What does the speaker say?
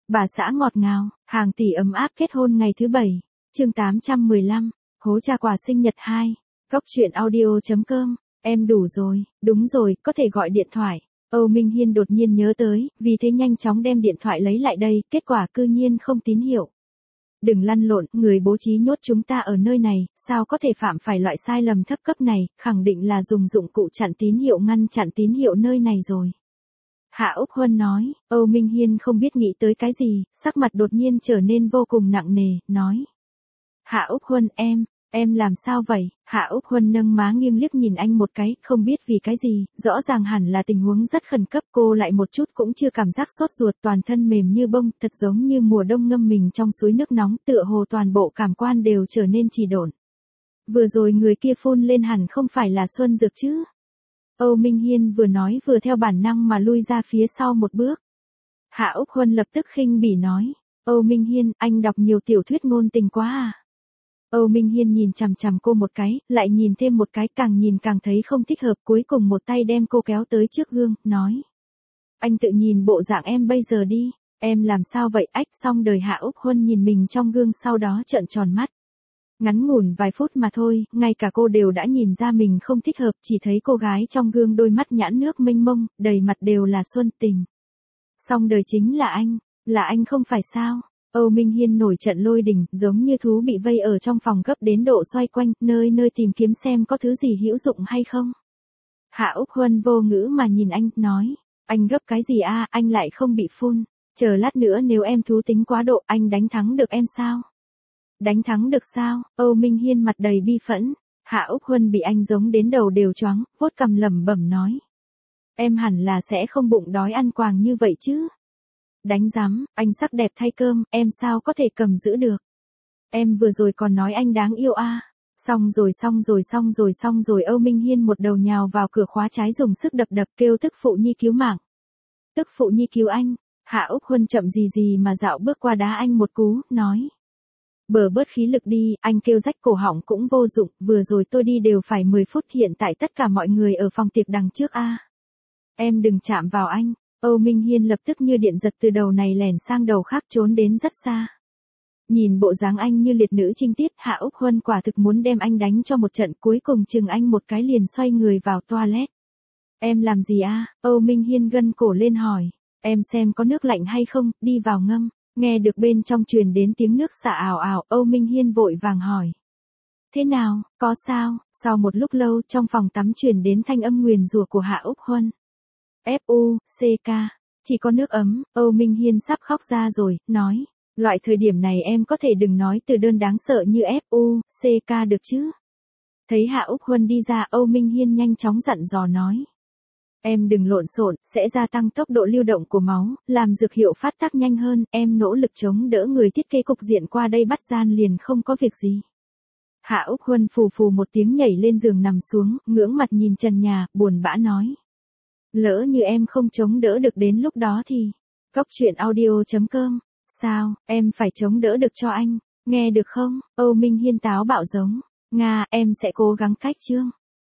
Bà xã ngọt ngào, hàng tỷ ấm áp kết hôn ngày thứ 7. Chương 815. Hố cha quà sinh nhật 2. Góc truyện audio.com. Em đủ rồi, đúng rồi, có thể gọi điện thoại. Âu Minh Hiên đột nhiên nhớ tới, vì thế nhanh chóng đem điện thoại lấy lại đây, kết quả cư nhiên không tín hiệu. Đừng lăn lộn, người bố trí nhốt chúng ta ở nơi này, sao có thể phạm phải loại sai lầm thấp cấp này, khẳng định là dùng dụng cụ chặn tín hiệu ngăn chặn tín hiệu nơi này rồi. Hạ Úc Huân nói, Âu Minh Hiên không biết nghĩ tới cái gì, sắc mặt đột nhiên trở nên vô cùng nặng nề, nói. Hạ Úc Huân em làm sao vậy? Hạ Úc Huân nâng má nghiêng liếc nhìn anh một cái, không biết vì cái gì, rõ ràng hẳn là tình huống rất khẩn cấp, cô lại một chút cũng chưa cảm giác sốt ruột, toàn thân mềm như bông, thật giống như mùa đông ngâm mình trong suối nước nóng, tựa hồ toàn bộ cảm quan đều trở nên trì độn. Vừa rồi người kia phun lên hẳn không phải là Xuân Dược chứ? Âu Minh Hiên vừa nói vừa theo bản năng mà lui ra phía sau một bước. Hạ Úc Huân lập tức khinh bỉ nói, Âu Minh Hiên, anh đọc nhiều tiểu thuyết ngôn tình quá à? Âu Minh Hiên nhìn chằm chằm cô một cái, lại nhìn thêm một cái, càng nhìn càng thấy không thích hợp, cuối cùng một tay đem cô kéo tới trước gương, nói. Anh tự nhìn bộ dạng em bây giờ đi, em làm sao vậy? Ách, xong đời. Hạ Úc Huân nhìn mình trong gương sau đó trợn tròn mắt. Ngắn ngủn vài phút mà thôi, ngay cả cô đều đã nhìn ra mình không thích hợp, chỉ thấy cô gái trong gương đôi mắt nhãn nước mênh mông, đầy mặt đều là xuân tình. Xong đời chính là anh không phải sao? Âu Minh Hiên nổi trận lôi đình, giống như thú bị vây ở trong phòng gấp đến độ xoay quanh, nơi nơi tìm kiếm xem có thứ gì hữu dụng hay không. Hạ Úc Huân vô ngữ mà nhìn anh, nói, anh gấp cái gì a? Anh lại không bị phun, chờ lát nữa nếu em thú tính quá độ, anh đánh thắng được em sao? Đánh thắng được sao? Âu Minh Hiên mặt đầy bi phẫn. Hạ Úc Huân bị anh giống đến đầu đều choáng, vuốt cằm lẩm bẩm nói. Em hẳn là sẽ không bụng đói ăn quàng như vậy chứ? Đánh rắm, anh sắc đẹp thay cơm, em sao có thể cầm giữ được? Em vừa rồi còn nói anh đáng yêu a. Xong rồi. Âu Minh Hiên một đầu nhào vào cửa khóa trái dùng sức đập kêu tức phụ nhi cứu mạng. Tức phụ nhi cứu anh. Hạ Úc Huân chậm gì mà dạo bước qua đá anh một cú, nói. Bớt khí lực đi, anh kêu rách cổ họng cũng vô dụng, vừa rồi tôi đi đều phải 10 phút, hiện tại tất cả mọi người ở phòng tiệc đằng trước a. Em đừng chạm vào anh. Âu Minh Hiên lập tức như điện giật từ đầu này lẻn sang đầu khác, trốn đến rất xa. Nhìn bộ dáng anh như liệt nữ trinh tiết, Hạ Úc Huân quả thực muốn đem anh đánh cho một trận, cuối cùng chừng anh một cái liền xoay người vào toilet. Em làm gì a? Âu Minh Hiên gân cổ lên hỏi. Em xem có nước lạnh hay không, đi vào ngâm. Nghe được bên trong truyền đến tiếng nước xả ào ào, Âu Minh Hiên vội vàng hỏi. Thế nào, có sao? Sau một lúc lâu trong phòng tắm truyền đến thanh âm nguyền rủa của Hạ Úc Huân. F.U.C.K. Chỉ có nước ấm. Âu Minh Hiên sắp khóc ra rồi, nói. Loại thời điểm này em có thể đừng nói từ đơn đáng sợ như F.U.C.K. được chứ? Thấy Hạ Úc Huân đi ra, Âu Minh Hiên nhanh chóng dặn dò nói. Em đừng lộn xộn, sẽ gia tăng tốc độ lưu động của máu, làm dược hiệu phát tác nhanh hơn, em nỗ lực chống đỡ người thiết kế cục diện qua đây bắt gian liền không có việc gì. Hạ Úc Huân phù một tiếng nhảy lên giường nằm xuống, ngưỡng mặt nhìn trần nhà, buồn bã nói. Lỡ như em không chống đỡ được đến lúc đó thì. Góc truyện audio.com. Sao, em phải chống đỡ được cho anh, nghe được không? Âu Minh Hiên táo bạo giống. Nga, em sẽ cố gắng cách chương.